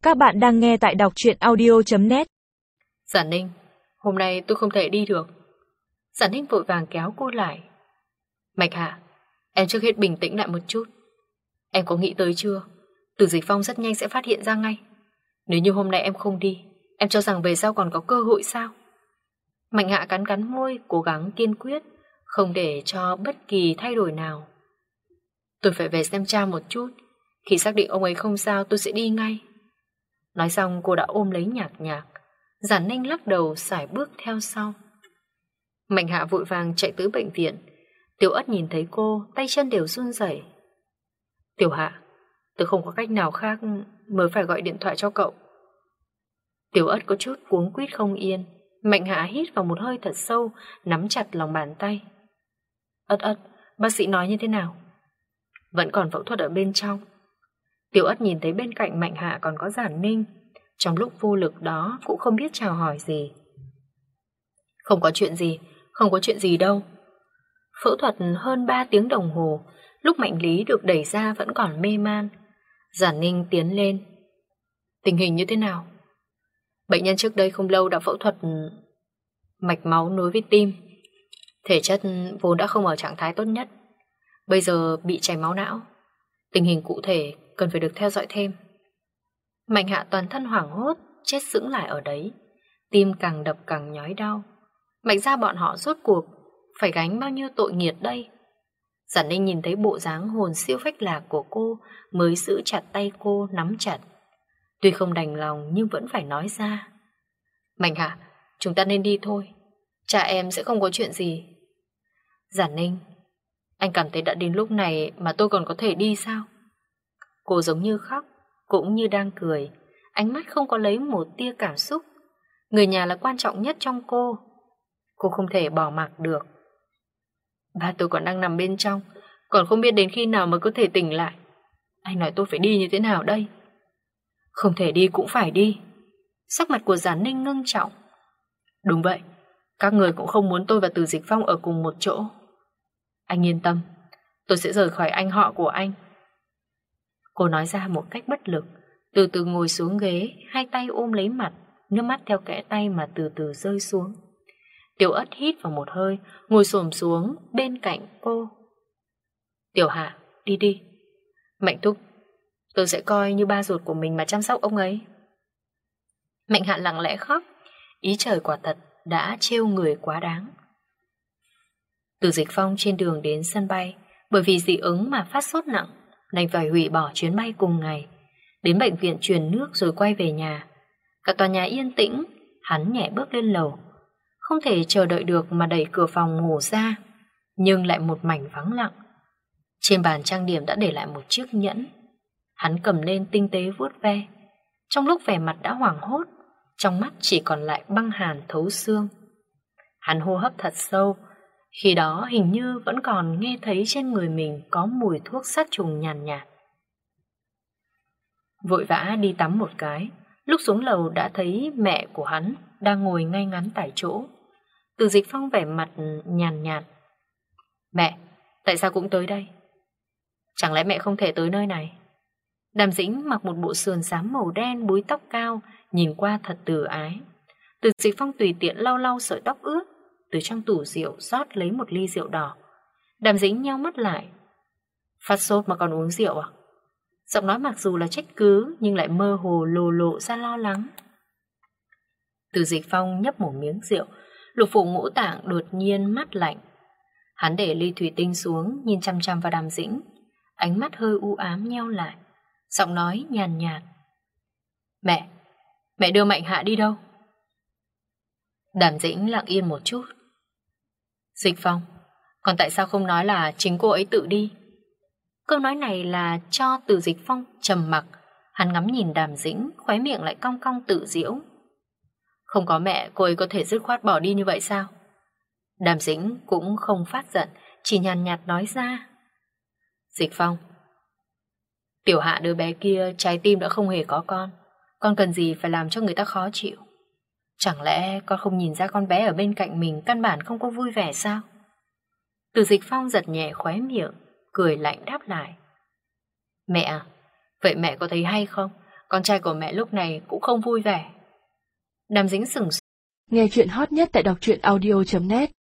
Các bạn đang nghe tại đọc truyện audio.net. Giản Ninh, hôm nay tôi không thể đi được. Giản Ninh vội vàng kéo cô lại. Mạch Hạ, em trước hết bình tĩnh lại một chút. Em có nghĩ tới chưa? Từ Dịch Phong rất nhanh sẽ phát hiện ra ngay. Nếu như hôm nay em không đi, em cho rằng về sau còn có cơ hội sao? Mạnh Hạ cắn cắn môi, cố gắng kiên quyết, không để cho bất kỳ thay đổi nào. Tôi phải về xem cha một chút. Khi xác định ông ấy không sao, tôi sẽ đi ngay. Nói xong cô đã ôm lấy Nhạc Nhạc. Giản Ninh lắc đầu sải bước theo sau. Mạnh Hạ vội vàng chạy tới bệnh viện. Tiểu Ất nhìn thấy cô, tay chân đều run rẩy. Tiểu Hạ, tôi không có cách nào khác mới phải gọi điện thoại cho cậu. Tiểu Ất có chút cuống quýt không yên. Mạnh Hạ hít vào một hơi thật sâu, nắm chặt lòng bàn tay. Ất Ất, bác sĩ nói như thế nào? Vẫn còn phẫu thuật ở bên trong. Tiểu Ất nhìn thấy bên cạnh Mạnh Hạ còn có Giản Ninh. Trong lúc vô lực đó cũng không biết chào hỏi gì. Không có chuyện gì đâu. Phẫu thuật hơn 3 tiếng đồng hồ. Lúc Mạnh Lý được đẩy ra vẫn còn mê man. Giản Ninh tiến lên. Tình hình như thế nào? Bệnh nhân trước đây không lâu đã phẫu thuật mạch máu nối với tim. Thể chất vốn đã không ở trạng thái tốt nhất. Bây giờ bị chảy máu não. Tình hình cụ thể cần phải được theo dõi thêm. Mạnh Hạ toàn thân hoảng hốt, chết sững lại ở đấy. Tim càng đập càng nhói đau. Mạnh ra bọn họ rốt cuộc phải gánh bao nhiêu tội nghiệt đây? Giản Ninh nhìn thấy bộ dáng hồn siêu phách lạc của cô, mới giữ chặt tay cô nắm chặt. Tuy không đành lòng nhưng vẫn phải nói ra. Mạnh Hạ, chúng ta nên đi thôi. Cha em sẽ không có chuyện gì. Giản Ninh, anh cảm thấy đã đến lúc này mà tôi còn có thể đi sao? Cô giống như khóc, cũng như đang cười. Ánh mắt không có lấy một tia cảm xúc. Người nhà là quan trọng nhất trong cô. Cô không thể bỏ mặc được. Ba tôi còn đang nằm bên trong, còn không biết đến khi nào mới có thể tỉnh lại. Anh nói tôi phải đi như thế nào đây? Không thể đi cũng phải đi. Sắc mặt của Giản Ninh ngưng trọng. Đúng vậy, các người cũng không muốn tôi và Từ Dịch Phong ở cùng một chỗ. Anh yên tâm, tôi sẽ rời khỏi anh họ của anh. Cô nói ra một cách bất lực, từ từ ngồi xuống ghế, hai tay ôm lấy mặt, nước mắt theo kẽ tay mà từ từ rơi xuống. Tiểu Ất hít vào một hơi, ngồi xổm xuống bên cạnh cô. Tiểu Hạ, đi đi. Mạnh Thúc, tôi sẽ coi như ba ruột của mình mà chăm sóc ông ấy. Mạnh Hạ lặng lẽ khóc. Ý trời quả thật đã trêu người quá đáng. Từ Dịch Phong trên đường đến sân bay, bởi vì dị ứng mà phát sốt nặng, đành phải hủy bỏ chuyến bay cùng ngày. Đến bệnh viện truyền nước rồi quay về nhà. Cả tòa nhà yên tĩnh. Hắn nhẹ bước lên lầu. Không thể chờ đợi được mà đẩy cửa phòng ngủ ra, nhưng lại một mảnh vắng lặng. Trên bàn trang điểm đã để lại một chiếc nhẫn. Hắn cầm lên tinh tế vuốt ve. Trong lúc vẻ mặt đã hoảng hốt, trong mắt chỉ còn lại băng hàn thấu xương. Hắn hô hấp thật sâu. Khi đó hình như vẫn còn nghe thấy trên người mình có mùi thuốc sát trùng nhàn nhạt. Vội vã đi tắm một cái. Lúc xuống lầu đã thấy mẹ của hắn đang ngồi ngay ngắn tại chỗ. Từ Dịch Phong vẻ mặt nhàn nhạt. Mẹ, tại sao cũng tới đây? Chẳng lẽ mẹ không thể tới nơi này? Đàm Dĩnh mặc một bộ sườn xám màu đen, búi tóc cao, nhìn qua thật từ ái. Từ Dịch Phong tùy tiện lau lau sợi tóc ướt, từ trong tủ rượu rót lấy một ly rượu đỏ. Đàm Dĩnh nheo mắt lại. Phát sốt mà còn uống rượu à? Giọng nói mặc dù là trách cứ nhưng lại mơ hồ lộ ra lo lắng. Từ Dịch Phong nhấp một miếng rượu, lục phủ ngũ tạng đột nhiên mát lạnh. Hắn để ly thủy tinh xuống, nhìn chăm chăm vào Đàm Dĩnh, ánh mắt hơi u ám nheo lại, giọng nói nhàn nhạt. Mẹ đưa Mạnh Hạ đi đâu? Đàm Dĩnh lặng yên một chút. Dịch Phong, còn tại sao không nói là chính cô ấy tự đi? Câu nói này là cho Từ Dịch Phong trầm mặc. Hắn ngắm nhìn Đàm Dĩnh, khóe miệng lại cong cong tự giễu. Không có mẹ, cô ấy có thể dứt khoát bỏ đi như vậy sao? Đàm Dĩnh cũng không phát giận, chỉ nhàn nhạt nói ra. Dịch Phong, Tiểu Hạ đứa bé kia trái tim đã không hề có con cần gì phải làm cho người ta khó chịu? Chẳng lẽ con không nhìn ra con bé ở bên cạnh mình căn bản không có vui vẻ sao? Từ Dịch Phong giật nhẹ khóe miệng, cười lạnh đáp lại. Mẹ à, vậy mẹ có thấy hay không? Con trai của mẹ lúc này cũng không vui vẻ. Đàm Dính sững sốt. Nghe chuyện hot nhất tại đọc truyện audio.net